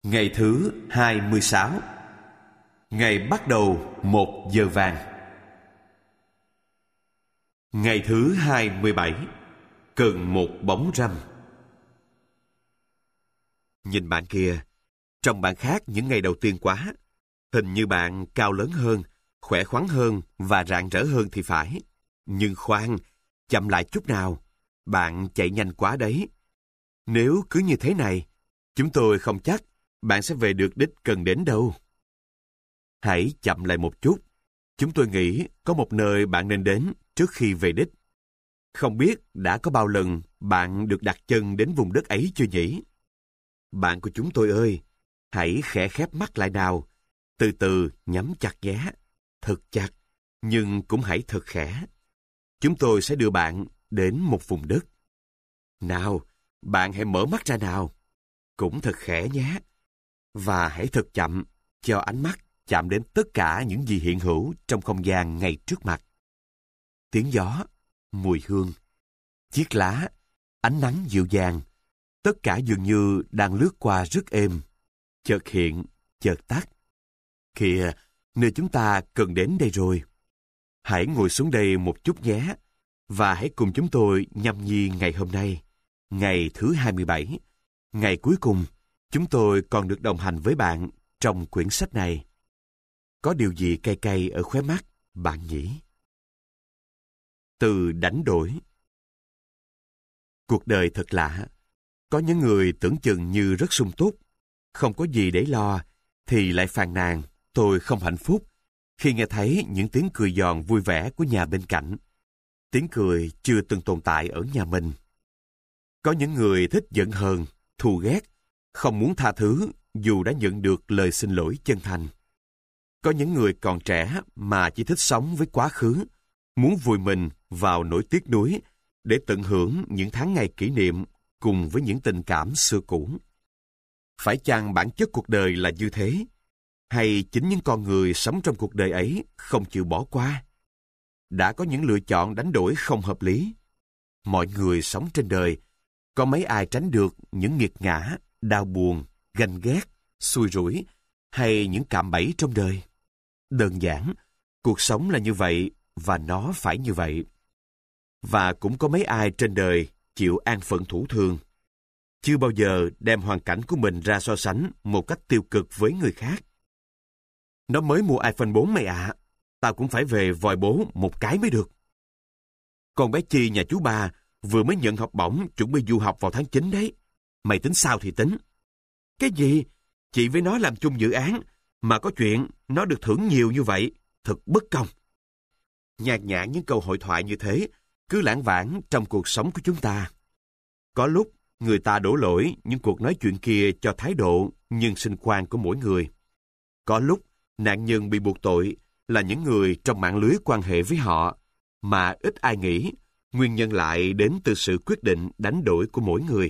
Ngày thứ 26. Ngày bắt đầu 1 giờ vàng. Ngày thứ 27. Cần một bóng râm. Nhìn bạn kia, trông bạn khác những ngày đầu tiên quá. Hình như bạn cao lớn hơn, khỏe khoắn hơn và rạng rỡ hơn thì phải. Nhưng khoan, chậm lại chút nào, bạn chạy nhanh quá đấy. Nếu cứ như thế này, chúng tôi không chắc bạn sẽ về được đích cần đến đâu. Hãy chậm lại một chút. Chúng tôi nghĩ có một nơi bạn nên đến trước khi về đích. Không biết đã có bao lần bạn được đặt chân đến vùng đất ấy chưa nhỉ? Bạn của chúng tôi ơi, hãy khẽ khép mắt lại nào. Từ từ nhắm chặt nhé. Thật chặt, nhưng cũng hãy thật khẽ. Chúng tôi sẽ đưa bạn đến một vùng đất. Nào, bạn hãy mở mắt ra nào. Cũng thật khẽ nhé. Và hãy thật chậm, cho ánh mắt chạm đến tất cả những gì hiện hữu trong không gian ngay trước mặt. Tiếng gió, mùi hương, chiếc lá, ánh nắng dịu dàng, tất cả dường như đang lướt qua rất êm, chợt hiện, chợt tắt. Kìa, nơi chúng ta cần đến đây rồi. Hãy ngồi xuống đây một chút nhé, và hãy cùng chúng tôi nhâm nhi ngày hôm nay, ngày thứ 27, ngày cuối cùng chúng tôi còn được đồng hành với bạn trong quyển sách này. Có điều gì cay cay ở khóe mắt, bạn nhỉ? Từ đánh đổi. Cuộc đời thật lạ. Có những người tưởng chừng như rất sung túc, không có gì để lo, thì lại phàn nàn, tôi không hạnh phúc, khi nghe thấy những tiếng cười giòn vui vẻ của nhà bên cạnh. Tiếng cười chưa từng tồn tại ở nhà mình. Có những người thích giận hờn, thù ghét, không muốn tha thứ dù đã nhận được lời xin lỗi chân thành. Có những người còn trẻ mà chỉ thích sống với quá khứ, muốn vùi mình vào nỗi tiếc nuối để tận hưởng những tháng ngày kỷ niệm cùng với những tình cảm xưa cũ. Phải chăng bản chất cuộc đời là như thế? Hay chính những con người sống trong cuộc đời ấy không chịu bỏ qua? Đã có những lựa chọn đánh đổi không hợp lý. Mọi người sống trên đời, có mấy ai tránh được những nghiệt ngã, đau buồn, ganh ghét, xui rủi hay những cạm bẫy trong đời? Đơn giản, cuộc sống là như vậy và nó phải như vậy. Và cũng có mấy ai trên đời chịu an phận thủ thường, chưa bao giờ đem hoàn cảnh của mình ra so sánh một cách tiêu cực với người khác. Nó mới mua iPhone 4 mày ạ, tao cũng phải về vòi bố một cái mới được. Con bé Chi nhà chú ba vừa mới nhận học bổng chuẩn bị du học vào tháng 9 đấy. Mày tính sao thì tính. Cái gì? Chị với nó làm chung dự án, mà có chuyện nó được thưởng nhiều như vậy, thật bất công. Nhàn nhã những câu hội thoại như thế cứ lảng vảng trong cuộc sống của chúng ta. Có lúc người ta đổ lỗi những cuộc nói chuyện kia cho thái độ nhân sinh quan của mỗi người. Có lúc nạn nhân bị buộc tội là những người trong mạng lưới quan hệ với họ, mà ít ai nghĩ nguyên nhân lại đến từ sự quyết định đánh đổi của mỗi người.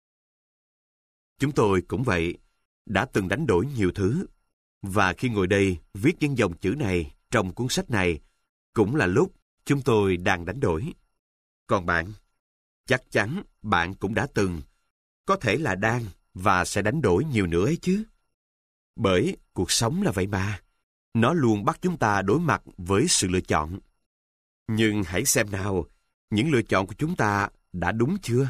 Chúng tôi cũng vậy, đã từng đánh đổi nhiều thứ, và khi ngồi đây viết những dòng chữ này trong cuốn sách này, cũng là lúc chúng tôi đang đánh đổi. Còn bạn, chắc chắn bạn cũng đã từng, có thể là đang và sẽ đánh đổi nhiều nữa ấy chứ. Bởi cuộc sống là vậy mà, nó luôn bắt chúng ta đối mặt với sự lựa chọn. Nhưng hãy xem nào, những lựa chọn của chúng ta đã đúng chưa?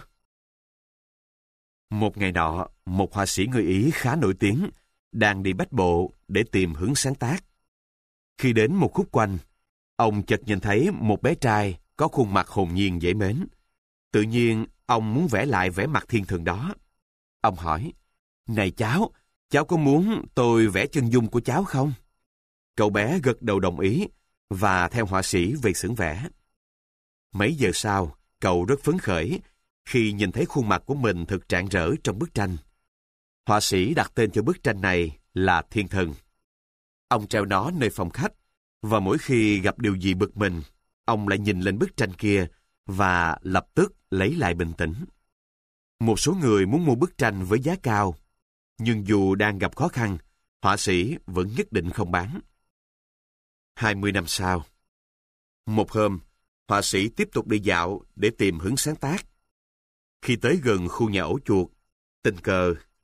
Một ngày nọ, một họa sĩ người Ý khá nổi tiếng đang đi bách bộ để tìm hướng sáng tác. Khi đến một khúc quanh, ông chợt nhìn thấy một bé trai có khuôn mặt hồn nhiên dễ mến. Tự nhiên, ông muốn vẽ lại vẻ mặt thiên thần đó. Ông hỏi, này cháu có muốn tôi vẽ chân dung của cháu không? Cậu bé gật đầu đồng ý và theo họa sĩ về xưởng vẽ. Mấy giờ sau, cậu rất phấn khởi khi nhìn thấy khuôn mặt của mình thật rạng rỡ trong bức tranh. Họa sĩ đặt tên cho bức tranh này là Thiên Thần. Ông treo nó nơi phòng khách, và mỗi khi gặp điều gì bực mình, ông lại nhìn lên bức tranh kia và lập tức lấy lại bình tĩnh. Một số người muốn mua bức tranh với giá cao, nhưng dù đang gặp khó khăn, họa sĩ vẫn nhất định không bán. 20 năm sau, một hôm, họa sĩ tiếp tục đi dạo để tìm hướng sáng tác. Khi tới gần khu nhà ổ chuột, tình cờ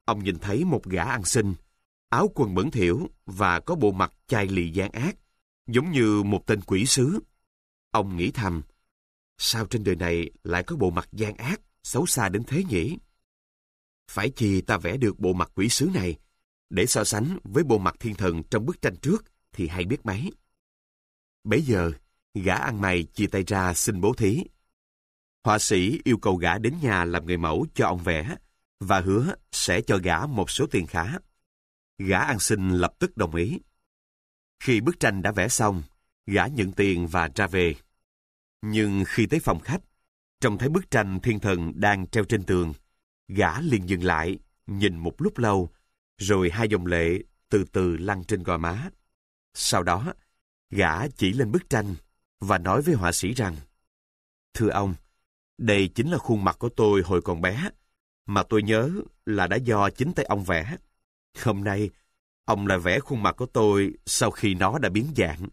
ông nhìn thấy một gã ăn xin, áo quần bẩn thỉu và có bộ mặt chai lì gian ác, giống như một tên quỷ sứ. Ông nghĩ thầm, sao trên đời này lại có bộ mặt gian ác, xấu xa đến thế nhỉ? Phải chi ta vẽ được bộ mặt quỷ sứ này, để so sánh với bộ mặt thiên thần trong bức tranh trước thì hay biết mấy. Bấy giờ, gã ăn mày chia tay ra xin bố thí. Họa sĩ yêu cầu gã đến nhà làm người mẫu cho ông vẽ và hứa sẽ cho gã một số tiền khá. Gã ăn xin lập tức đồng ý. Khi bức tranh đã vẽ xong, gã nhận tiền và ra về. Nhưng khi tới phòng khách, trông thấy bức tranh thiên thần đang treo trên tường, gã liền dừng lại, nhìn một lúc lâu, rồi hai dòng lệ từ từ lăn trên gò má. Sau đó, gã chỉ lên bức tranh và nói với họa sĩ rằng, thưa ông, đây chính là khuôn mặt của tôi hồi còn bé, mà tôi nhớ là đã do chính tay ông vẽ. Hôm nay, ông lại vẽ khuôn mặt của tôi sau khi nó đã biến dạng.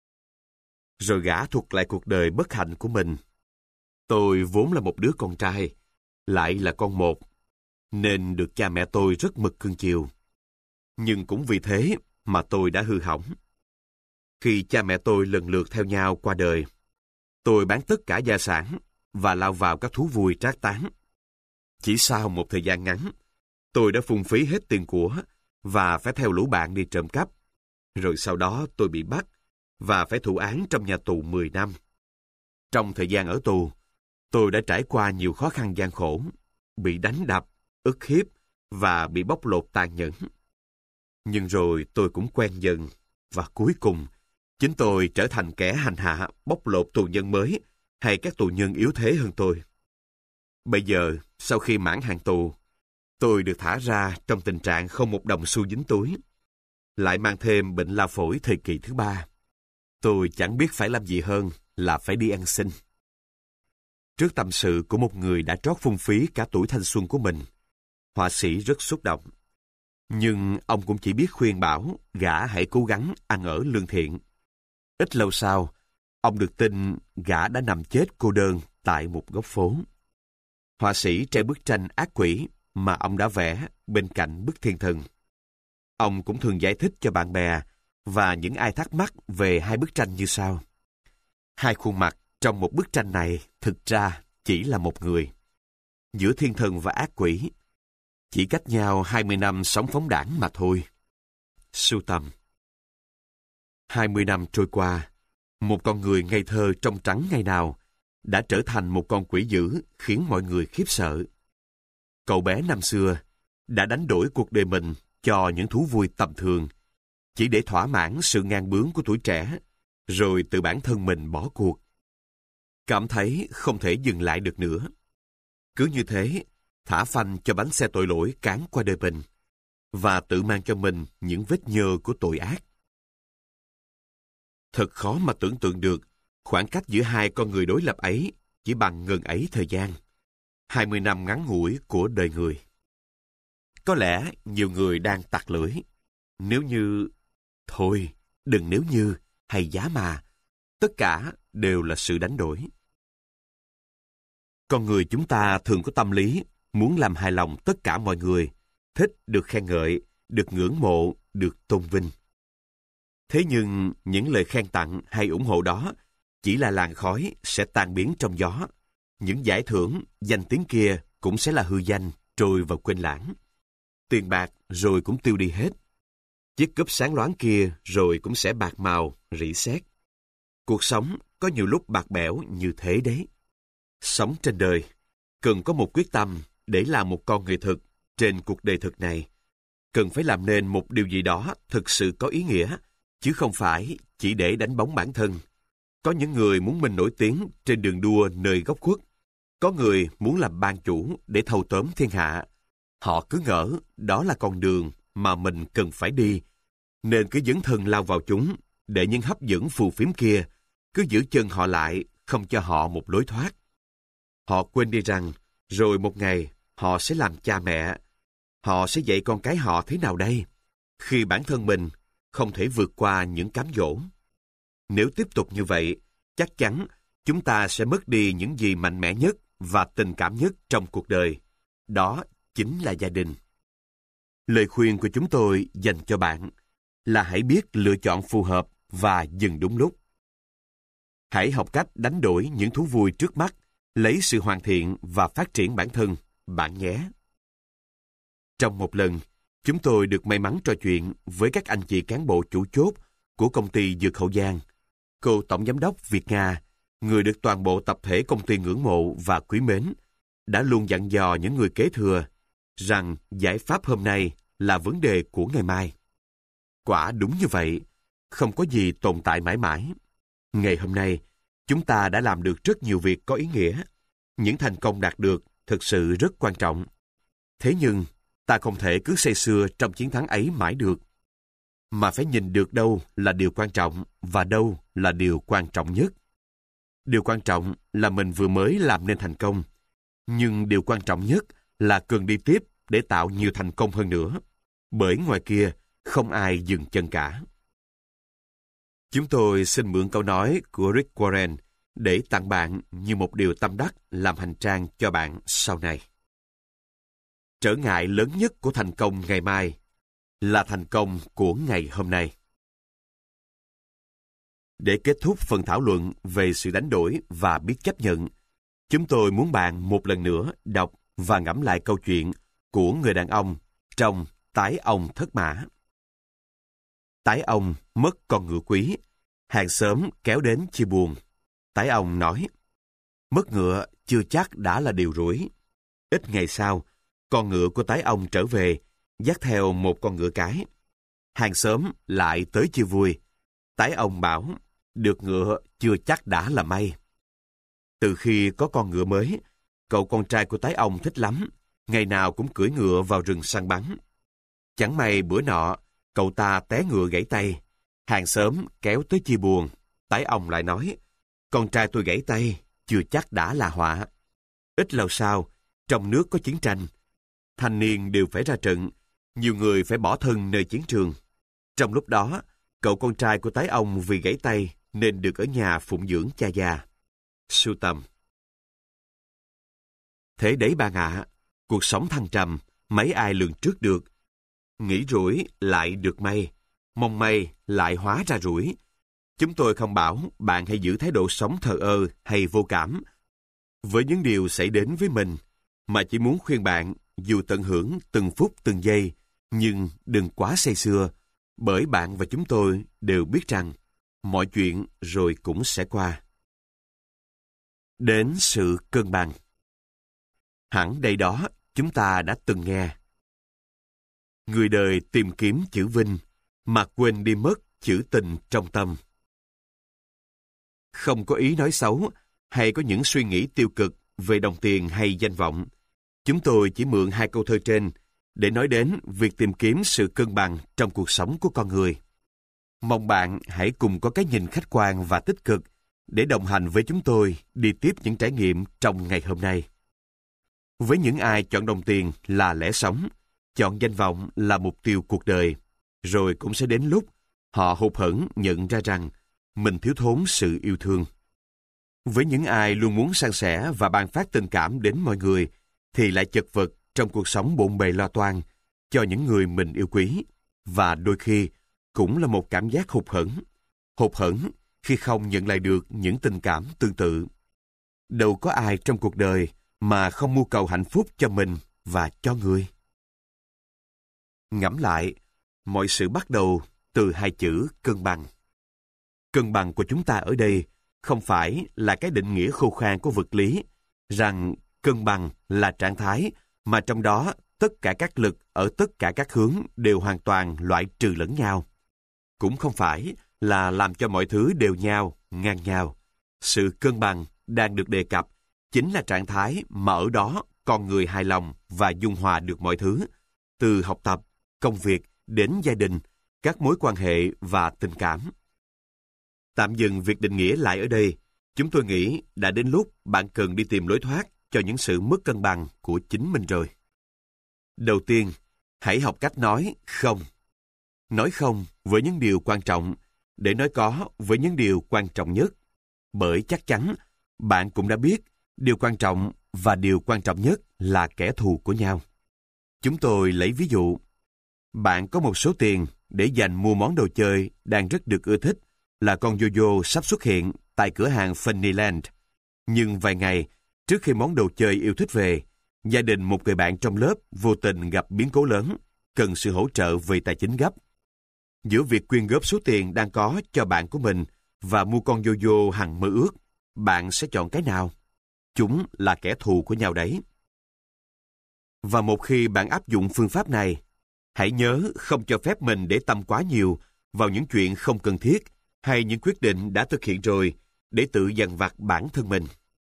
Rồi gã thuật lại cuộc đời bất hạnh của mình. Tôi vốn là một đứa con trai, lại là con một, nên được cha mẹ tôi rất mực cưng chiều. Nhưng cũng vì thế mà tôi đã hư hỏng. Khi cha mẹ tôi lần lượt theo nhau qua đời, tôi bán tất cả gia sản và lao vào các thú vui trác táng. Chỉ sau một thời gian ngắn, tôi đã phung phí hết tiền của và phải theo lũ bạn đi trộm cắp. Rồi sau đó tôi bị bắt và phải thụ án trong nhà tù 10 năm. Trong thời gian ở tù, tôi đã trải qua nhiều khó khăn gian khổ, bị đánh đập, ức hiếp và bị bóc lột tàn nhẫn. Nhưng rồi tôi cũng quen dần và cuối cùng, chính tôi trở thành kẻ hành hạ, bóc lột tù nhân mới hay các tù nhân yếu thế hơn tôi. Bây giờ, sau khi mãn hạn tù, tôi được thả ra trong tình trạng không một đồng xu dính túi, lại mang thêm bệnh lao phổi thời kỳ thứ 3. Tôi chẳng biết phải làm gì hơn là phải đi ăn xin. Trước tâm sự của một người đã trót phung phí cả tuổi thanh xuân của mình, họa sĩ rất xúc động. Nhưng ông cũng chỉ biết khuyên bảo gã hãy cố gắng ăn ở lương thiện. Ít lâu sau, ông được tin gã đã nằm chết cô đơn tại một góc phố. Họa sĩ treo bức tranh ác quỷ mà ông đã vẽ bên cạnh bức thiên thần. Ông cũng thường giải thích cho bạn bè và những ai thắc mắc về hai bức tranh như sau. Hai khuôn mặt trong một bức tranh này thực ra chỉ là một người. Giữa thiên thần và ác quỷ, chỉ cách nhau 20 năm sống phóng đãng mà thôi. Sưu tầm. 20 năm trôi qua, một con người ngây thơ trong trắng ngày nào đã trở thành một con quỷ dữ khiến mọi người khiếp sợ. Cậu bé năm xưa đã đánh đổi cuộc đời mình cho những thú vui tầm thường, chỉ để thỏa mãn sự ngang bướng của tuổi trẻ, rồi tự bản thân mình bỏ cuộc. Cảm thấy không thể dừng lại được nữa. Cứ như thế, thả phanh cho bánh xe tội lỗi cán qua đời mình, và tự mang cho mình những vết nhơ của tội ác. Thật khó mà tưởng tượng được khoảng cách giữa hai con người đối lập ấy chỉ bằng ngần ấy thời gian, 20 năm ngắn ngủi của đời người. Có lẽ nhiều người đang tặc lưỡi. Nếu như... Thôi, đừng nếu như hay giá mà. Tất cả đều là sự đánh đổi. Con người chúng ta thường có tâm lý muốn làm hài lòng tất cả mọi người, thích được khen ngợi, được ngưỡng mộ, được tôn vinh. Thế nhưng những lời khen tặng hay ủng hộ đó chỉ là làn khói sẽ tan biến trong gió. Những giải thưởng, danh tiếng kia cũng sẽ là hư danh, trôi vào quên lãng. Tiền bạc rồi cũng tiêu đi hết. Chiếc cúp sáng loáng kia rồi cũng sẽ bạc màu, rỉ sét. Cuộc sống có nhiều lúc bạc bẽo như thế đấy. Sống trên đời, cần có một quyết tâm để làm một con người thực trên cuộc đời thực này. Cần phải làm nên một điều gì đó thực sự có ý nghĩa, chứ không phải chỉ để đánh bóng bản thân. Có những người muốn mình nổi tiếng trên đường đua nơi góc khuất. Có người muốn làm ban chủ để thâu tóm thiên hạ. Họ cứ ngỡ đó là con đường mà mình cần phải đi, nên cứ dấn thân lao vào chúng, để những hấp dẫn phù phiếm kia cứ giữ chân họ lại, không cho họ một lối thoát. Họ quên đi rằng, rồi một ngày họ sẽ làm cha mẹ. Họ sẽ dạy con cái họ thế nào đây, khi bản thân mình không thể vượt qua những cám dỗ. Nếu tiếp tục như vậy, chắc chắn chúng ta sẽ mất đi những gì mạnh mẽ nhất và tình cảm nhất trong cuộc đời. Đó chính là gia đình. Lời khuyên của chúng tôi dành cho bạn là hãy biết lựa chọn phù hợp và dừng đúng lúc. Hãy học cách đánh đổi những thú vui trước mắt, lấy sự hoàn thiện và phát triển bản thân, bạn nhé. Trong một lần, chúng tôi được may mắn trò chuyện với các anh chị cán bộ chủ chốt của công ty Dược Hậu Giang. Cô Tổng Giám đốc Việt Nga, người được toàn bộ tập thể công ty ngưỡng mộ và quý mến, đã luôn dặn dò những người kế thừa rằng giải pháp hôm nay là vấn đề của ngày mai. Quả đúng như vậy, không có gì tồn tại mãi mãi. Ngày hôm nay, chúng ta đã làm được rất nhiều việc có ý nghĩa. Những thành công đạt được thực sự rất quan trọng. Thế nhưng, ta không thể cứ say sưa trong chiến thắng ấy mãi được, mà phải nhìn được đâu là điều quan trọng và đâu là điều quan trọng nhất. Điều quan trọng là mình vừa mới làm nên thành công, nhưng điều quan trọng nhất là cần đi tiếp để tạo nhiều thành công hơn nữa, bởi ngoài kia không ai dừng chân cả. Chúng tôi xin mượn câu nói của Rick Warren để tặng bạn như một điều tâm đắc làm hành trang cho bạn sau này. Trở ngại lớn nhất của thành công ngày mai là thành công của ngày hôm nay. Để kết thúc phần thảo luận về sự đánh đổi và biết chấp nhận, chúng tôi muốn bạn một lần nữa đọc và ngẫm lại câu chuyện của người đàn ông trong Tái ông thất mã. Tái ông mất con ngựa quý, hàng xóm kéo đến chia buồn. Tái ông nói, mất ngựa chưa chắc đã là điều rủi. Ít ngày sau, con ngựa của tái ông trở về, dắt theo một con ngựa cái. Hàng xóm lại tới chia vui. Tái ông bảo, được ngựa chưa chắc đã là may. Từ khi có con ngựa mới, cậu con trai của tái ông thích lắm, ngày nào cũng cưỡi ngựa vào rừng săn bắn. Chẳng may bữa nọ, cậu ta té ngựa gãy tay. Hàng xóm kéo tới chia buồn. Tái ông lại nói, con trai tôi gãy tay, chưa chắc đã là họa. Ít lâu sau, trong nước có chiến tranh. Thanh niên đều phải ra trận, nhiều người phải bỏ thân nơi chiến trường. Trong lúc đó, cậu con trai của tái ông vì gãy tay nên được ở nhà phụng dưỡng cha già. Sưu tầm. Thế đấy bạn ạ, cuộc sống thăng trầm, mấy ai lường trước được. Nghĩ rủi lại được may, mong may lại hóa ra rủi. Chúng tôi không bảo bạn hãy giữ thái độ sống thờ ơ hay vô cảm với những điều xảy đến với mình, mà chỉ muốn khuyên bạn dù tận hưởng từng phút từng giây, nhưng đừng quá say sưa, bởi bạn và chúng tôi đều biết rằng mọi chuyện rồi cũng sẽ qua. Đến sự cân bằng. Hẳn đây đó chúng ta đã từng nghe. Người đời tìm kiếm chữ vinh, mà quên đi mất chữ tình trong tâm. Không có ý nói xấu, hay có những suy nghĩ tiêu cực về đồng tiền hay danh vọng. Chúng tôi chỉ mượn hai câu thơ trên để nói đến việc tìm kiếm sự cân bằng trong cuộc sống của con người. Mong bạn hãy cùng có cái nhìn khách quan và tích cực để đồng hành với chúng tôi đi tiếp những trải nghiệm trong ngày hôm nay. Với những ai chọn đồng tiền là lẽ sống, chọn danh vọng là mục tiêu cuộc đời, rồi cũng sẽ đến lúc họ hụt hẫng nhận ra rằng mình thiếu thốn sự yêu thương. Với những ai luôn muốn san sẻ và ban phát tình cảm đến mọi người, thì lại chật vật trong cuộc sống bộn bề lo toan cho những người mình yêu quý, và đôi khi cũng là một cảm giác hụt hẫng khi không nhận lại được những tình cảm tương tự. Đâu có ai trong cuộc đời mà không mưu cầu hạnh phúc cho mình và cho người. Ngẫm lại, mọi sự bắt đầu từ hai chữ cân bằng. Cân bằng của chúng ta ở đây không phải là cái định nghĩa khô khan của vật lý, rằng cân bằng là trạng thái mà trong đó tất cả các lực ở tất cả các hướng đều hoàn toàn loại trừ lẫn nhau. Cũng không phải là làm cho mọi thứ đều nhau, ngang nhau. Sự cân bằng đang được đề cập chính là trạng thái mà ở đó con người hài lòng và dung hòa được mọi thứ, từ học tập, công việc đến gia đình, các mối quan hệ và tình cảm. Tạm dừng việc định nghĩa lại ở đây, chúng tôi nghĩ đã đến lúc bạn cần đi tìm lối thoát cho những sự mất cân bằng của chính mình rồi. Đầu tiên, hãy học cách nói không. Nói không với những điều quan trọng để nói có với những điều quan trọng nhất. Bởi chắc chắn bạn cũng đã biết điều quan trọng và điều quan trọng nhất là kẻ thù của nhau. Chúng tôi lấy ví dụ, Bạn có một số tiền để dành mua món đồ chơi đang rất được ưa thích là con yo-yo sắp xuất hiện tại cửa hàng Funnyland. Nhưng vài ngày trước khi món đồ chơi yêu thích về, gia đình một người bạn trong lớp vô tình gặp biến cố lớn, cần sự hỗ trợ về tài chính gấp. Giữa việc quyên góp số tiền đang có cho bạn của mình và mua con yo-yo hằng mơ ước, bạn sẽ chọn cái nào? Chúng là kẻ thù của nhau đấy. Và một khi bạn áp dụng phương pháp này, hãy nhớ không cho phép mình để tâm quá nhiều vào những chuyện không cần thiết hay những quyết định đã thực hiện rồi để tự dằn vặt bản thân mình.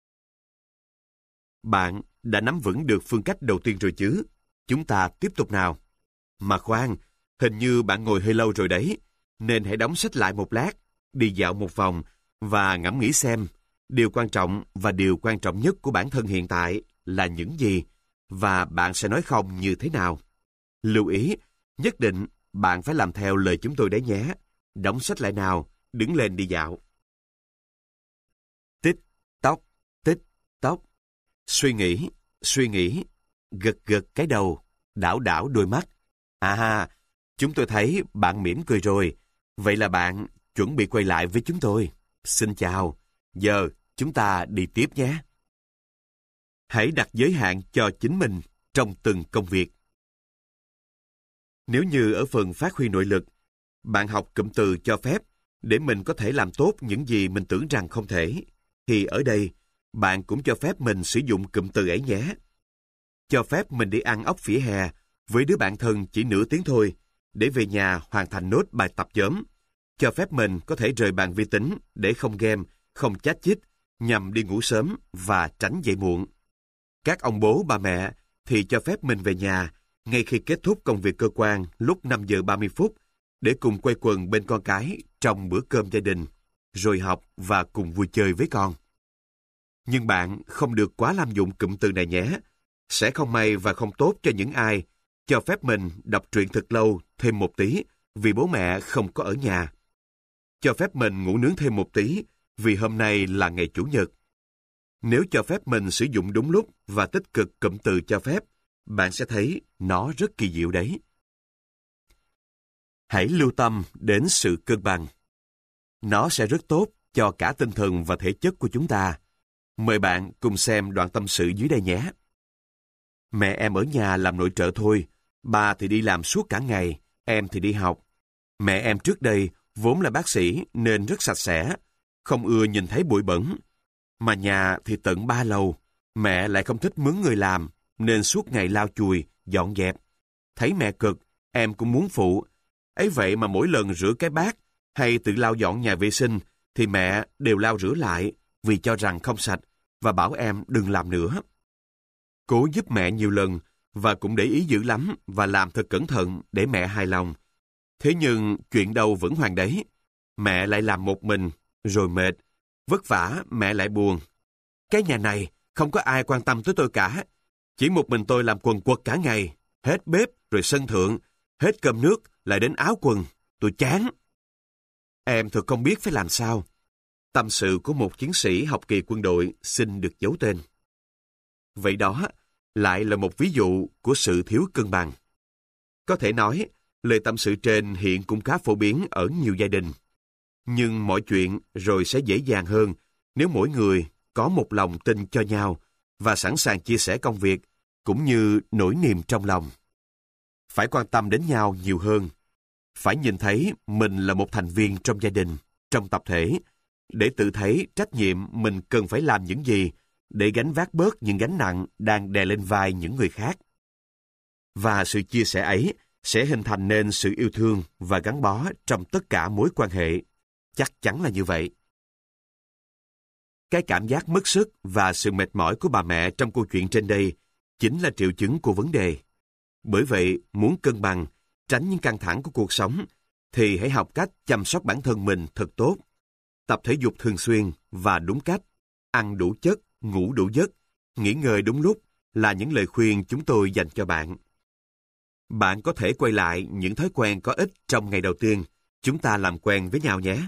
Bạn đã nắm vững được phương cách đầu tiên rồi chứ? Chúng ta tiếp tục nào. Mà khoan, hình như bạn ngồi hơi lâu rồi đấy, nên hãy đóng sách lại một lát, đi dạo một vòng và ngẫm nghĩ xem điều quan trọng và điều quan trọng nhất của bản thân hiện tại là những gì và bạn sẽ nói không như thế nào. Lưu ý, nhất định bạn phải làm theo lời chúng tôi đấy nhé. Đóng sách lại nào, đứng lên đi dạo. Tích tóc, tích tóc. Suy nghĩ, gật gật cái đầu, đảo đảo đôi mắt. À, chúng tôi thấy bạn mỉm cười rồi. Vậy là bạn chuẩn bị quay lại với chúng tôi. Xin chào, giờ chúng ta đi tiếp nhé. Hãy đặt giới hạn cho chính mình trong từng công việc. Nếu như ở phần phát huy nội lực, bạn học cụm từ cho phép để mình có thể làm tốt những gì mình tưởng rằng không thể, thì ở đây, bạn cũng cho phép mình sử dụng cụm từ ấy nhé. Cho phép mình đi ăn ốc vỉa hè với đứa bạn thân chỉ nửa tiếng thôi, để về nhà hoàn thành nốt bài tập nhóm. Cho phép mình có thể rời bàn vi tính để không game, không chát chít, nhằm đi ngủ sớm và tránh dậy muộn. Các ông bố, bà mẹ thì cho phép mình về nhà ngay khi kết thúc công việc cơ quan lúc 5 giờ 30 phút để cùng quây quần bên con cái trong bữa cơm gia đình, rồi học và cùng vui chơi với con. Nhưng bạn không được quá lạm dụng cụm từ này nhé. Sẽ không may và không tốt cho những ai cho phép mình đọc truyện thật lâu thêm một tí vì bố mẹ không có ở nhà. Cho phép mình ngủ nướng thêm một tí vì hôm nay là ngày Chủ nhật. Nếu cho phép mình sử dụng đúng lúc và tích cực cụm từ cho phép, bạn sẽ thấy nó rất kỳ diệu đấy. Hãy lưu tâm đến sự cân bằng. Nó sẽ rất tốt cho cả tinh thần và thể chất của chúng ta. Mời bạn cùng xem đoạn tâm sự dưới đây nhé. Mẹ em ở nhà làm nội trợ thôi, ba thì đi làm suốt cả ngày, em thì đi học. Mẹ em trước đây vốn là bác sĩ nên rất sạch sẽ, không ưa nhìn thấy bụi bẩn. Mà nhà thì tận 3 lầu, mẹ lại không thích mướn người làm, nên suốt ngày lau chùi, dọn dẹp. Thấy mẹ cực, em cũng muốn phụ. Ấy vậy mà mỗi lần rửa cái bát hay tự lau dọn nhà vệ sinh thì mẹ đều lau rửa lại vì cho rằng không sạch và bảo em đừng làm nữa. Cố giúp mẹ nhiều lần và cũng để ý dữ lắm và làm thật cẩn thận để mẹ hài lòng. Thế nhưng chuyện đâu vẫn hoàng đấy. Mẹ lại làm một mình, rồi mệt. Vất vả mẹ lại buồn. Cái nhà này không có ai quan tâm tới tôi cả. Chỉ một mình tôi làm quần quật cả ngày. Hết bếp rồi sân thượng, hết cơm nước lại đến áo quần. Tôi chán. Em thật không biết phải làm sao. Tâm sự của một chiến sĩ học kỳ quân đội xin được giấu tên. Vậy đó lại là một ví dụ của sự thiếu cân bằng. Có thể nói, lời tâm sự trên hiện cũng khá phổ biến ở nhiều gia đình. Nhưng mọi chuyện rồi sẽ dễ dàng hơn nếu mỗi người có một lòng tin cho nhau và sẵn sàng chia sẻ công việc cũng như nỗi niềm trong lòng. Phải quan tâm đến nhau nhiều hơn. Phải nhìn thấy mình là một thành viên trong gia đình, trong tập thể, để tự thấy trách nhiệm mình cần phải làm những gì để gánh vác bớt những gánh nặng đang đè lên vai những người khác. Và sự chia sẻ ấy sẽ hình thành nên sự yêu thương và gắn bó trong tất cả mối quan hệ. Chắc chắn là như vậy. Cái cảm giác mất sức và sự mệt mỏi của bà mẹ trong câu chuyện trên đây chính là triệu chứng của vấn đề. Bởi vậy, muốn cân bằng, tránh những căng thẳng của cuộc sống, thì hãy học cách chăm sóc bản thân mình thật tốt. Tập thể dục thường xuyên và đúng cách, ăn đủ chất, ngủ đủ giấc, nghỉ ngơi đúng lúc là những lời khuyên chúng tôi dành cho bạn. Bạn có thể quay lại những thói quen có ích trong ngày đầu tiên. Chúng ta làm quen với nhau nhé.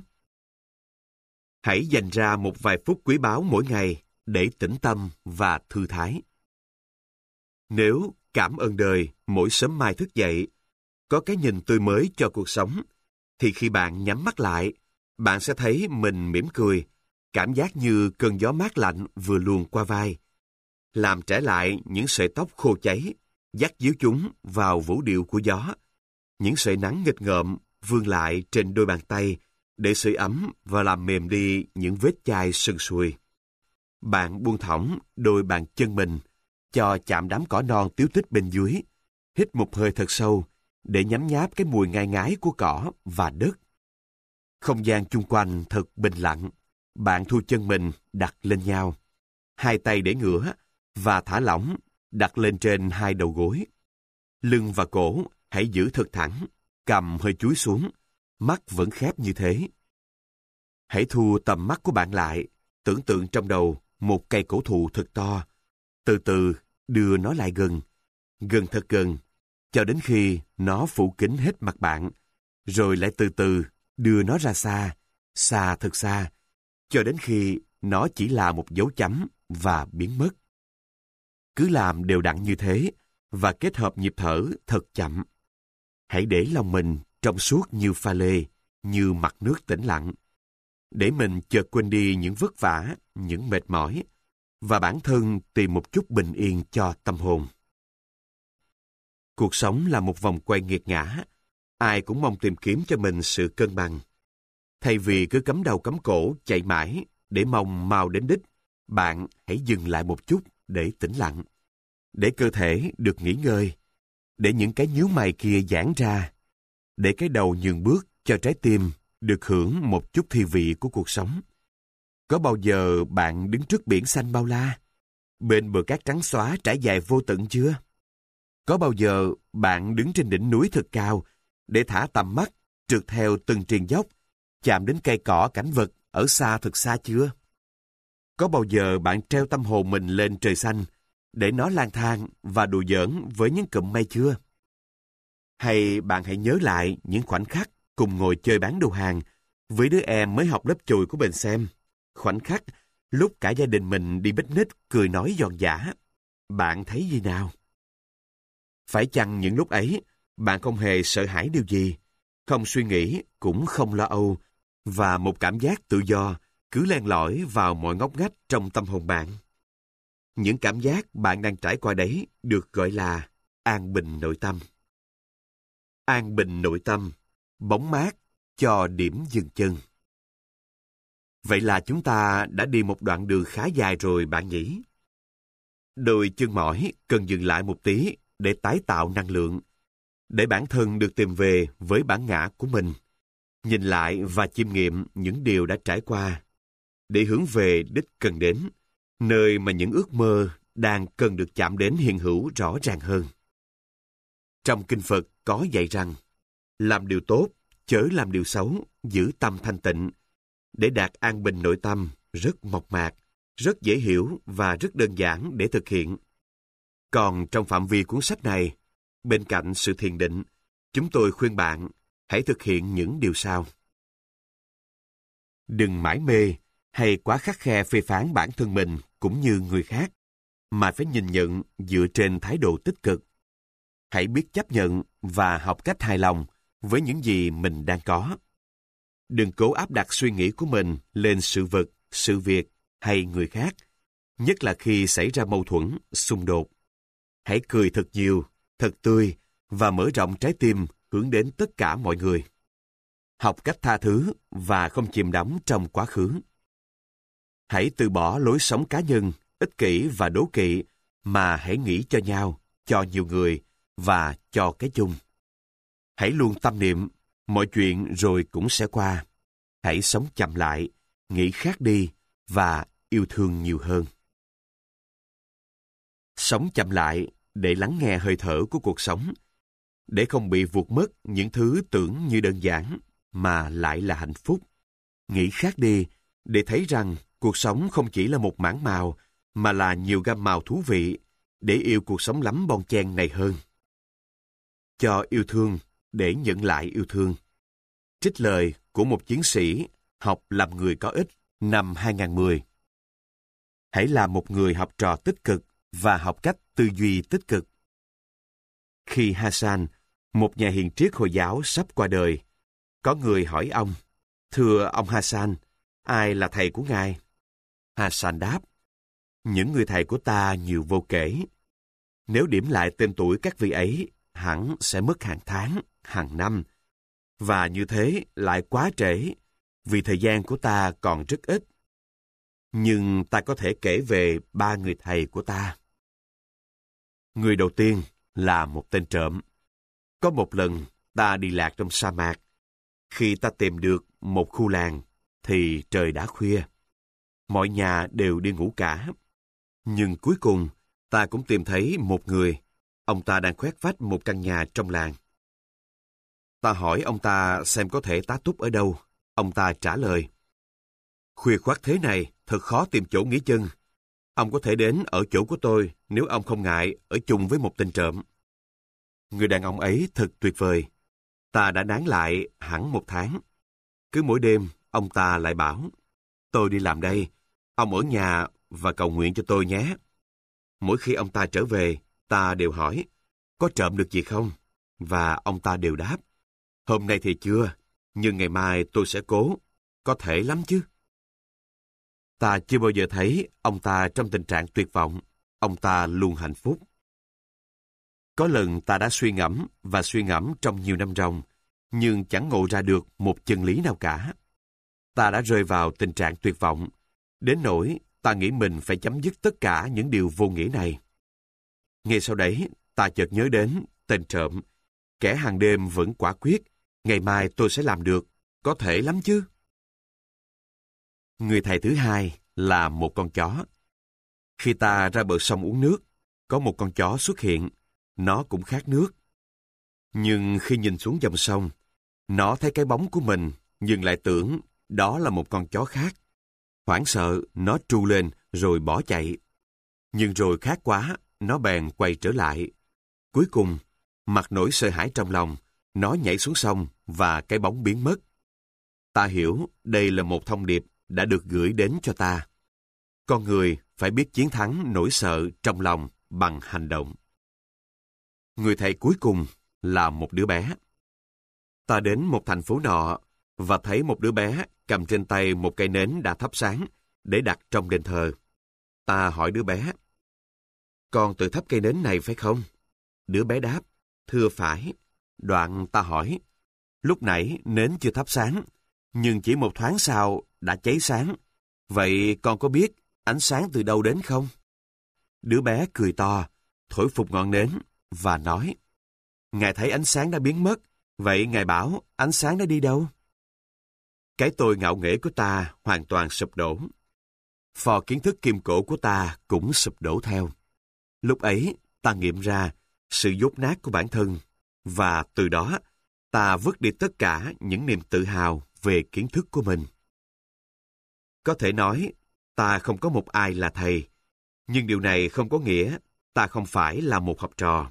Hãy dành ra một vài phút quý báu mỗi ngày để tĩnh tâm và thư thái. Nếu cảm ơn đời mỗi sớm mai thức dậy, có cái nhìn tươi mới cho cuộc sống, thì khi bạn nhắm mắt lại, bạn sẽ thấy mình mỉm cười, cảm giác như cơn gió mát lạnh vừa luồn qua vai, làm trẻ lại những sợi tóc khô cháy, dắt díu chúng vào vũ điệu của gió. Những sợi nắng nghịch ngợm vươn lại trên đôi bàn tay để sưởi ấm và làm mềm đi những vết chai sần sùi. Bạn buông thõng đôi bàn chân mình, cho chạm đám cỏ non tíu tích bên dưới, hít một hơi thật sâu để nhấm nháp cái mùi ngai ngái của cỏ và đất. Không gian chung quanh thật bình lặng. Bạn thu chân mình đặt lên nhau, hai tay để ngửa và thả lỏng, đặt lên trên hai đầu gối. Lưng và cổ hãy giữ thật thẳng, cằm hơi chúi xuống, mắt vẫn khép như thế. Hãy thu tầm mắt của bạn lại, tưởng tượng trong đầu một cây cổ thụ thật to. Từ từ đưa nó lại gần, gần thật gần, cho đến khi nó phủ kín hết mặt bạn, rồi lại từ từ đưa nó ra xa, xa thật xa, cho đến khi nó chỉ là một dấu chấm và biến mất. Cứ làm đều đặn như thế và kết hợp nhịp thở thật chậm. Hãy để lòng mình trong suốt như pha lê, như mặt nước tĩnh lặng, để mình chợt quên đi những vất vả, những mệt mỏi, và bản thân tìm một chút bình yên cho tâm hồn. Cuộc sống là một vòng quay nghiệt ngã, ai cũng mong tìm kiếm cho mình sự cân bằng. Thay vì cứ cắm đầu cắm cổ chạy mãi để mong mau đến đích, bạn hãy dừng lại một chút để tĩnh lặng, để cơ thể được nghỉ ngơi, để những cái nhíu mày kia giãn ra, để cái đầu nhường bước cho trái tim được hưởng một chút thi vị của cuộc sống. Có bao giờ bạn đứng trước biển xanh bao la, bên bờ cát trắng xóa trải dài vô tận chưa? Có bao giờ bạn đứng trên đỉnh núi thật cao để thả tầm mắt trượt theo từng triền dốc, chạm đến cây cỏ cảnh vật ở xa thật xa chưa? Có bao giờ bạn treo tâm hồn mình lên trời xanh để nó lang thang và đùa giỡn với những cụm mây chưa? Hay bạn hãy nhớ lại những khoảnh khắc cùng ngồi chơi bán đồ hàng với đứa em mới học lớp chùi của mình xem. Khoảnh khắc lúc cả gia đình mình đi picnic cười nói giòn giã. Bạn thấy gì nào? Phải chăng những lúc ấy bạn không hề sợ hãi điều gì, không suy nghĩ cũng không lo âu, và một cảm giác tự do cứ len lỏi vào mọi ngóc ngách trong tâm hồn bạn? Những cảm giác bạn đang trải qua đấy được gọi là an bình nội tâm. An bình nội tâm, bóng mát cho điểm dừng chân. Vậy là chúng ta đã đi một đoạn đường khá dài rồi bạn nhỉ? Đôi chân mỏi cần dừng lại một tí để tái tạo năng lượng, để bản thân được tìm về với bản ngã của mình, nhìn lại và chiêm nghiệm những điều đã trải qua, để hướng về đích cần đến, nơi mà những ước mơ đang cần được chạm đến hiện hữu rõ ràng hơn. Trong Kinh Phật có dạy rằng, làm điều tốt, chớ làm điều xấu, giữ tâm thanh tịnh. Để đạt an bình nội tâm rất mộc mạc, rất dễ hiểu và rất đơn giản để thực hiện. Còn trong phạm vi cuốn sách này, bên cạnh sự thiền định, chúng tôi khuyên bạn hãy thực hiện những điều sau. Đừng mải mê hay quá khắt khe phê phán bản thân mình cũng như người khác, mà phải nhìn nhận dựa trên thái độ tích cực. Hãy biết chấp nhận và học cách hài lòng với những gì mình đang có. Đừng cố áp đặt suy nghĩ của mình lên sự vật, sự việc hay người khác, nhất là khi xảy ra mâu thuẫn, xung đột. Hãy cười thật nhiều, thật tươi và mở rộng trái tim hướng đến tất cả mọi người. Học cách tha thứ và không chìm đắm trong quá khứ. Hãy từ bỏ lối sống cá nhân, ích kỷ và đố kỵ, mà hãy nghĩ cho nhau, cho nhiều người và cho cái chung. Hãy luôn tâm niệm, mọi chuyện rồi cũng sẽ qua. Hãy sống chậm lại, nghĩ khác đi và yêu thương nhiều hơn. Sống chậm lại để lắng nghe hơi thở của cuộc sống, để không bị vụt mất những thứ tưởng như đơn giản mà lại là hạnh phúc. Nghĩ khác đi để thấy rằng cuộc sống không chỉ là một mảng màu mà là nhiều gam màu thú vị, để yêu cuộc sống lắm bon chen này hơn. Cho yêu thương để nhận lại yêu thương. Trích lời của một chiến sĩ học làm người có ích năm 2010. Hãy là một người học trò tích cực và học cách tư duy tích cực. Khi Hassan, Một nhà hiền triết Hồi giáo sắp qua đời. Có người hỏi ông, thưa ông Hassan, ai là thầy của ngài? Hassan đáp, những người thầy của ta nhiều vô kể. Nếu điểm lại tên tuổi các vị ấy, hẳn sẽ mất hàng tháng, hàng năm. Và như thế lại quá trễ, vì thời gian của ta còn rất ít. Nhưng ta có thể kể về 3 người thầy của ta. Người đầu tiên là một tên trộm. Có một lần ta đi lạc trong sa mạc. Khi ta tìm được một khu làng, thì trời đã khuya. Mọi nhà đều đi ngủ cả. Nhưng cuối cùng, ta cũng tìm thấy một người. Ông ta đang khoét vách một căn nhà trong làng. Ta hỏi ông ta xem có thể tá túc ở đâu. Ông ta trả lời, khuya khoắt thế này, thật khó tìm chỗ nghỉ chân. Ông có thể đến ở chỗ của tôi nếu ông không ngại ở chung với một tên trộm. Người đàn ông ấy thật tuyệt vời. Ta đã nán lại hẳn 1 tháng. Cứ mỗi đêm, ông ta lại bảo, tôi đi làm đây, ông ở nhà và cầu nguyện cho tôi nhé. Mỗi khi ông ta trở về, ta đều hỏi, có trộm được gì không? Và ông ta đều đáp, hôm nay thì chưa, nhưng ngày mai tôi sẽ cố, có thể lắm chứ. Ta chưa bao giờ thấy ông ta trong tình trạng tuyệt vọng, ông ta luôn hạnh phúc. Có lần ta đã suy ngẫm trong nhiều năm ròng, nhưng chẳng ngộ ra được một chân lý nào cả. Ta đã rơi vào tình trạng tuyệt vọng, đến nỗi ta nghĩ mình phải chấm dứt tất cả những điều vô nghĩa này. Ngay sau đấy, ta chợt nhớ đến tên trộm, kẻ hàng đêm vẫn quả quyết, ngày mai tôi sẽ làm được, có thể lắm chứ. Người thầy thứ hai là một con chó. Khi ta ra bờ sông uống nước, có một con chó xuất hiện, nó cũng khát nước. Nhưng khi nhìn xuống dòng sông, nó thấy cái bóng của mình, nhưng lại tưởng đó là một con chó khác. Hoảng sợ, nó tru lên rồi bỏ chạy. Nhưng rồi khát quá, nó bèn quay trở lại. Cuối cùng, mặc nỗi sợ hãi trong lòng, nó nhảy xuống sông và cái bóng biến mất. Ta hiểu đây là một thông điệp đã được gửi đến cho ta. Con người phải biết chiến thắng nỗi sợ trong lòng bằng hành động. Người thầy cuối cùng là một đứa bé. Ta đến một thành phố nọ và thấy một đứa bé cầm trên tay một cây nến đã thắp sáng để đặt trong đền thờ. Ta hỏi đứa bé, con tự thắp cây nến này phải không? Đứa bé đáp, thưa phải. Đoạn ta hỏi, lúc nãy nến chưa thắp sáng, nhưng chỉ một thoáng sau đã cháy sáng. Vậy con có biết ánh sáng từ đâu đến không? Đứa bé cười to, thổi phụt ngọn nến và nói, Ngài thấy ánh sáng đã biến mất, vậy Ngài bảo ánh sáng đã đi đâu? Cái tôi ngạo nghễ của ta hoàn toàn sụp đổ. Phò kiến thức kim cổ của ta cũng sụp đổ theo. Lúc ấy, ta nghiệm ra sự dốt nát của bản thân, và từ đó, ta vứt đi tất cả những niềm tự hào về kiến thức của mình. Có thể nói, ta không có một ai là thầy, nhưng điều này không có nghĩa ta không phải là một học trò.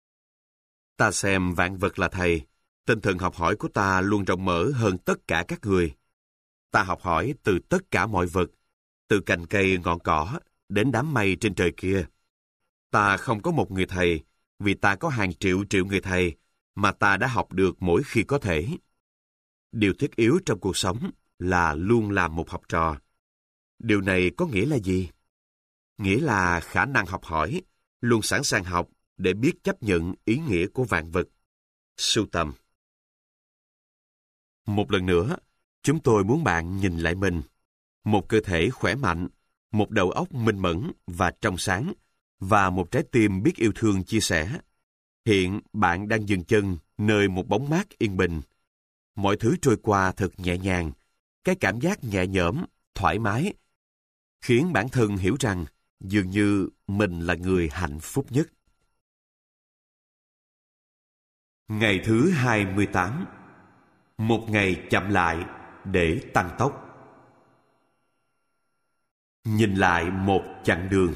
Ta xem vạn vật là thầy, tinh thần học hỏi của ta luôn rộng mở hơn tất cả các người. Ta học hỏi từ tất cả mọi vật, từ cành cây ngọn cỏ đến đám mây trên trời kia. Ta không có một người thầy, vì ta có hàng triệu triệu người thầy mà ta đã học được mỗi khi có thể. Điều thiết yếu trong cuộc sống là luôn làm một học trò. Điều này có nghĩa là gì? Nghĩa là khả năng học hỏi, luôn sẵn sàng học để biết chấp nhận ý nghĩa của vạn vật. Sưu tầm. Một lần nữa, chúng tôi muốn bạn nhìn lại mình. Một cơ thể khỏe mạnh, một đầu óc minh mẫn và trong sáng, và một trái tim biết yêu thương chia sẻ. Hiện bạn đang dừng chân nơi một bóng mát yên bình. Mọi thứ trôi qua thật nhẹ nhàng. Cái cảm giác nhẹ nhõm, thoải mái, khiến bản thân hiểu rằng dường như mình là người hạnh phúc nhất. Ngày thứ 28. Một ngày chậm lại để tăng tốc. Nhìn lại một chặng đường.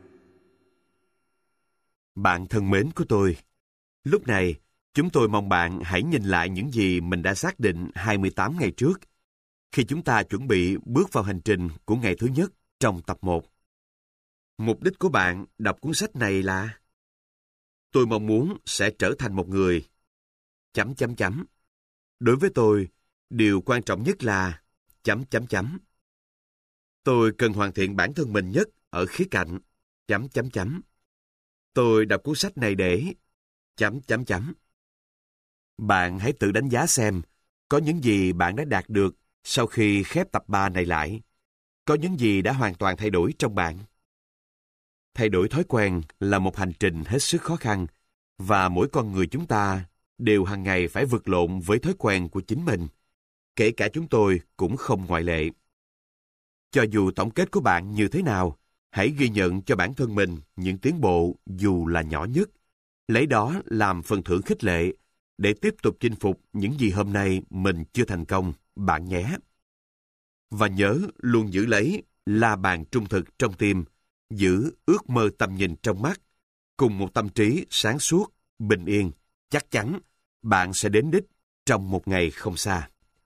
Bạn thân mến của tôi, lúc này chúng tôi mong bạn hãy nhìn lại những gì mình đã xác định 28 ngày trước, khi chúng ta chuẩn bị bước vào hành trình của ngày thứ nhất trong tập 1. Mục đích của bạn đọc cuốn sách này là: tôi mong muốn sẽ trở thành một người chấm chấm chấm. Đối với tôi, điều quan trọng nhất là chấm chấm chấm. Tôi cần hoàn thiện bản thân mình nhất ở khía cạnh chấm chấm chấm. Tôi đọc cuốn sách này để chấm chấm chấm. Bạn hãy tự đánh giá xem có những gì bạn đã đạt được sau khi khép tập 3 này lại. Có những gì đã hoàn toàn thay đổi trong bạn. Thay đổi thói quen là một hành trình hết sức khó khăn, và mỗi con người chúng ta đều hàng ngày phải vật lộn với thói quen của chính mình. Kể cả chúng tôi cũng không ngoại lệ. Cho dù tổng kết của bạn như thế nào, hãy ghi nhận cho bản thân mình những tiến bộ dù là nhỏ nhất. Lấy đó làm phần thưởng khích lệ để tiếp tục chinh phục những gì hôm nay mình chưa thành công, bạn nhé. Và nhớ luôn giữ lấy la bàn trung thực trong tim, giữ ước mơ tầm nhìn trong mắt, cùng một tâm trí sáng suốt, bình yên, chắc chắn bạn sẽ đến đích trong một ngày không xa.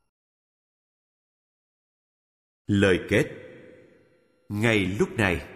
Lời kết. Ngay lúc này.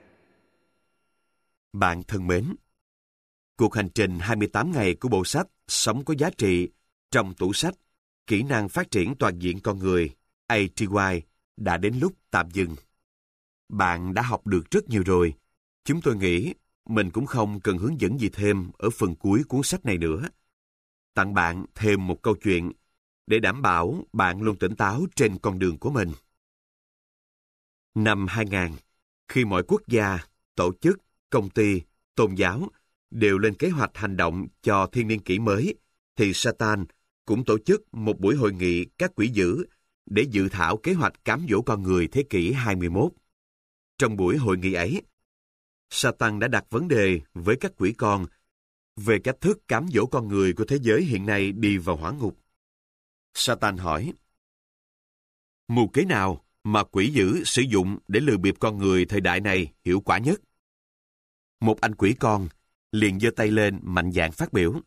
Bạn thân mến, cuộc hành trình 28 ngày của bộ sách Sống có giá trị trong tủ sách Kỹ năng phát triển toàn diện con người ATY đã đến lúc tạm dừng. Bạn đã học được rất nhiều rồi. Chúng tôi nghĩ mình cũng không cần hướng dẫn gì thêm ở phần cuối cuốn sách này nữa. Tặng bạn thêm một câu chuyện để đảm bảo bạn luôn tỉnh táo trên con đường của mình. Năm 2000, khi mọi quốc gia, tổ chức, công ty, tôn giáo đều lên kế hoạch hành động cho thiên niên kỷ mới, thì Satan cũng tổ chức một buổi hội nghị các quỷ dữ để dự thảo kế hoạch cám dỗ con người thế kỷ 21. Trong buổi hội nghị ấy, Satan đã đặt vấn đề với các quỷ con về cách thức cám dỗ con người của thế giới hiện nay đi vào hỏa ngục. Satan hỏi: mưu kế nào mà quỷ dữ sử dụng để lừa bịp con người thời đại này hiệu quả nhất? Một anh quỷ con liền giơ tay lên mạnh dạn phát biểu: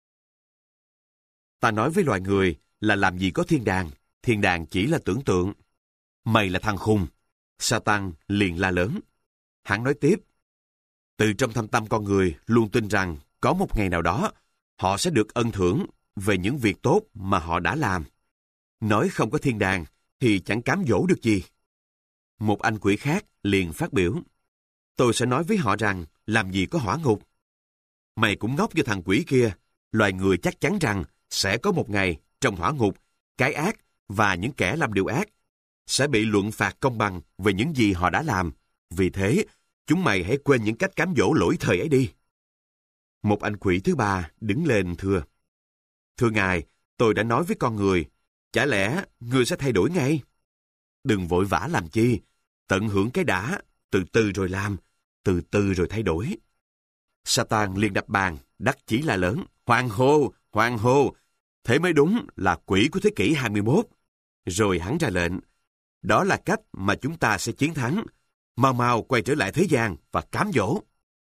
ta nói với loài người là làm gì có thiên đàng chỉ là tưởng tượng. Mày là thằng khùng. Satan liền la lớn. Hắn nói tiếp: từ trong thâm tâm con người luôn tin rằng có một ngày nào đó họ sẽ được ân thưởng về những việc tốt mà họ đã làm. Nói không có thiên đàng thì chẳng cám dỗ được gì. Một anh quỷ khác liền phát biểu: tôi sẽ nói với họ rằng làm gì có hỏa ngục. Mày cũng ngốc như thằng quỷ kia. Loài người chắc chắn rằng sẽ có một ngày trong hỏa ngục, cái ác và những kẻ làm điều ác sẽ bị luận phạt công bằng về những gì họ đã làm. Vì thế, chúng mày hãy quên những cách cám dỗ lỗi thời ấy đi. Một anh quỷ thứ ba đứng lên thưa: thưa ngài, tôi đã nói với con người, chả lẽ người sẽ thay đổi ngay? Đừng vội vã làm chi, tận hưởng cái đã, từ từ rồi làm, từ từ rồi thay đổi. Satan liền đập bàn, đắc chí la lớn: hoan hô, thế mới đúng là quỷ của thế kỷ 21. Rồi hắn ra lệnh: đó là cách mà chúng ta sẽ chiến thắng. Mau quay trở lại thế gian và cám dỗ.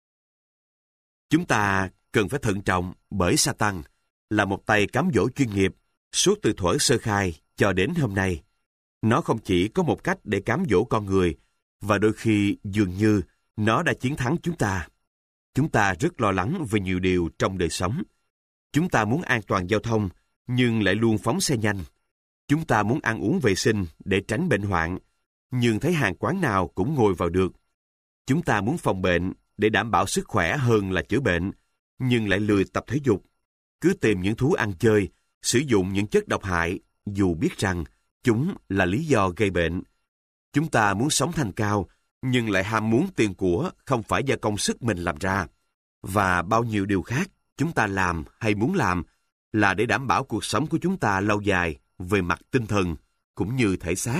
Chúng ta cần phải thận trọng, bởi Satan là một tay cám dỗ chuyên nghiệp suốt từ thuở sơ khai cho đến hôm nay. Nó không chỉ có một cách để cám dỗ con người, và đôi khi dường như nó đã chiến thắng chúng ta. Chúng ta rất lo lắng về nhiều điều trong đời sống. Chúng ta muốn an toàn giao thông, nhưng lại luôn phóng xe nhanh. Chúng ta muốn ăn uống vệ sinh để tránh bệnh hoạn, nhưng thấy hàng quán nào cũng ngồi vào được. Chúng ta muốn phòng bệnh để đảm bảo sức khỏe hơn là chữa bệnh, nhưng lại lười tập thể dục. Cứ tìm những thú ăn chơi, sử dụng những chất độc hại, dù biết rằng chúng là lý do gây bệnh. Chúng ta muốn sống thanh cao, nhưng lại ham muốn tiền của không phải do công sức mình làm ra. Và bao nhiêu điều khác chúng ta làm hay muốn làm là để đảm bảo cuộc sống của chúng ta lâu dài về mặt tinh thần cũng như thể xác.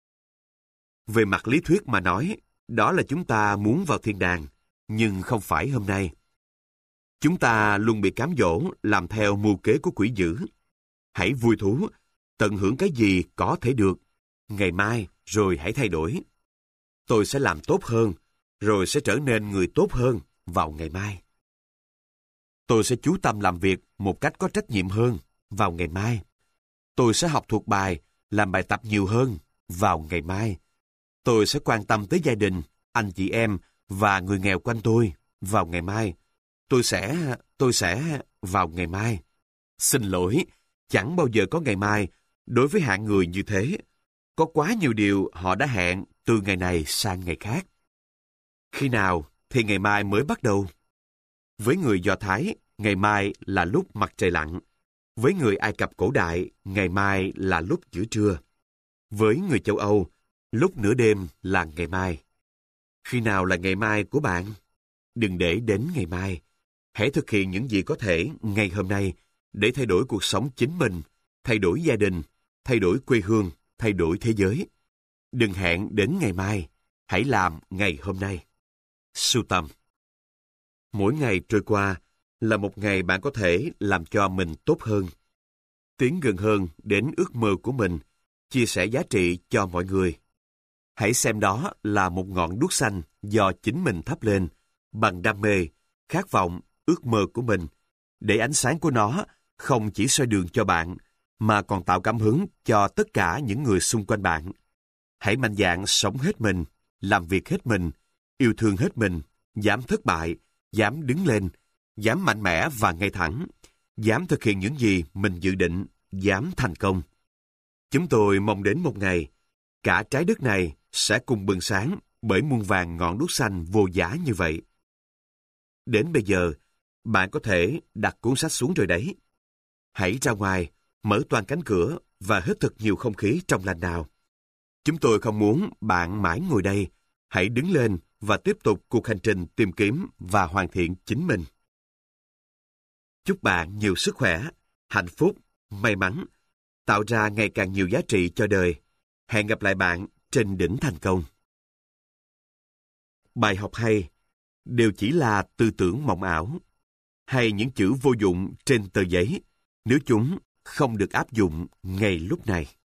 Về mặt lý thuyết mà nói, đó là chúng ta muốn vào thiên đàng, nhưng không phải hôm nay. Chúng ta luôn bị cám dỗ làm theo mưu kế của quỷ dữ. Hãy vui thú, tận hưởng cái gì có thể được. Ngày mai rồi hãy thay đổi. Tôi sẽ làm tốt hơn, rồi sẽ trở nên người tốt hơn vào ngày mai. Tôi sẽ chú tâm làm việc một cách có trách nhiệm hơn vào ngày mai. Tôi sẽ học thuộc bài, làm bài tập nhiều hơn vào ngày mai. Tôi sẽ quan tâm tới gia đình, anh chị em và người nghèo quanh tôi vào ngày mai. Tôi sẽ vào ngày mai. Xin lỗi, chẳng bao giờ có ngày mai đối với hạng người như thế. Có quá nhiều điều họ đã hẹn từ ngày này sang ngày khác. Khi nào thì ngày mai mới bắt đầu? Với người Do Thái, ngày mai là lúc mặt trời lặn. Với người Ai Cập cổ đại, ngày mai là lúc giữa trưa. Với người châu Âu, lúc nửa đêm là ngày mai. Khi nào là ngày mai của bạn? Đừng để đến ngày mai. Hãy thực hiện những gì có thể ngày hôm nay để thay đổi cuộc sống chính mình, thay đổi gia đình, thay đổi quê hương, thay đổi thế giới. Đừng hẹn đến ngày mai. Hãy làm ngày hôm nay. Sưu tầm. Mỗi ngày trôi qua là một ngày bạn có thể làm cho mình tốt hơn, tiến gần hơn đến ước mơ của mình, chia sẻ giá trị cho mọi người. Hãy xem đó là một ngọn đuốc xanh do chính mình thắp lên, bằng đam mê, khát vọng, ước mơ của mình, để ánh sáng của nó không chỉ soi đường cho bạn, mà còn tạo cảm hứng cho tất cả những người xung quanh bạn. Hãy mạnh dạn sống hết mình, làm việc hết mình, yêu thương hết mình, dám thất bại, dám đứng lên, dám mạnh mẽ và ngay thẳng, dám thực hiện những gì mình dự định, dám thành công. Chúng tôi mong đến một ngày, cả trái đất này sẽ cùng bừng sáng bởi muôn vàn ngọn đuốc xanh vô giá như vậy. Đến bây giờ, bạn có thể đặt cuốn sách xuống rồi đấy. Hãy ra ngoài, mở toàn cánh cửa và hít thật nhiều không khí trong lành nào. Chúng tôi không muốn bạn mãi ngồi đây. Hãy đứng lên và tiếp tục cuộc hành trình tìm kiếm và hoàn thiện chính mình. Chúc bạn nhiều sức khỏe, hạnh phúc, may mắn, tạo ra ngày càng nhiều giá trị cho đời. Hẹn gặp lại bạn trên đỉnh thành công. Bài học hay đều chỉ là tư tưởng mộng ảo, hay những chữ vô dụng trên tờ giấy nếu chúng không được áp dụng ngay lúc này.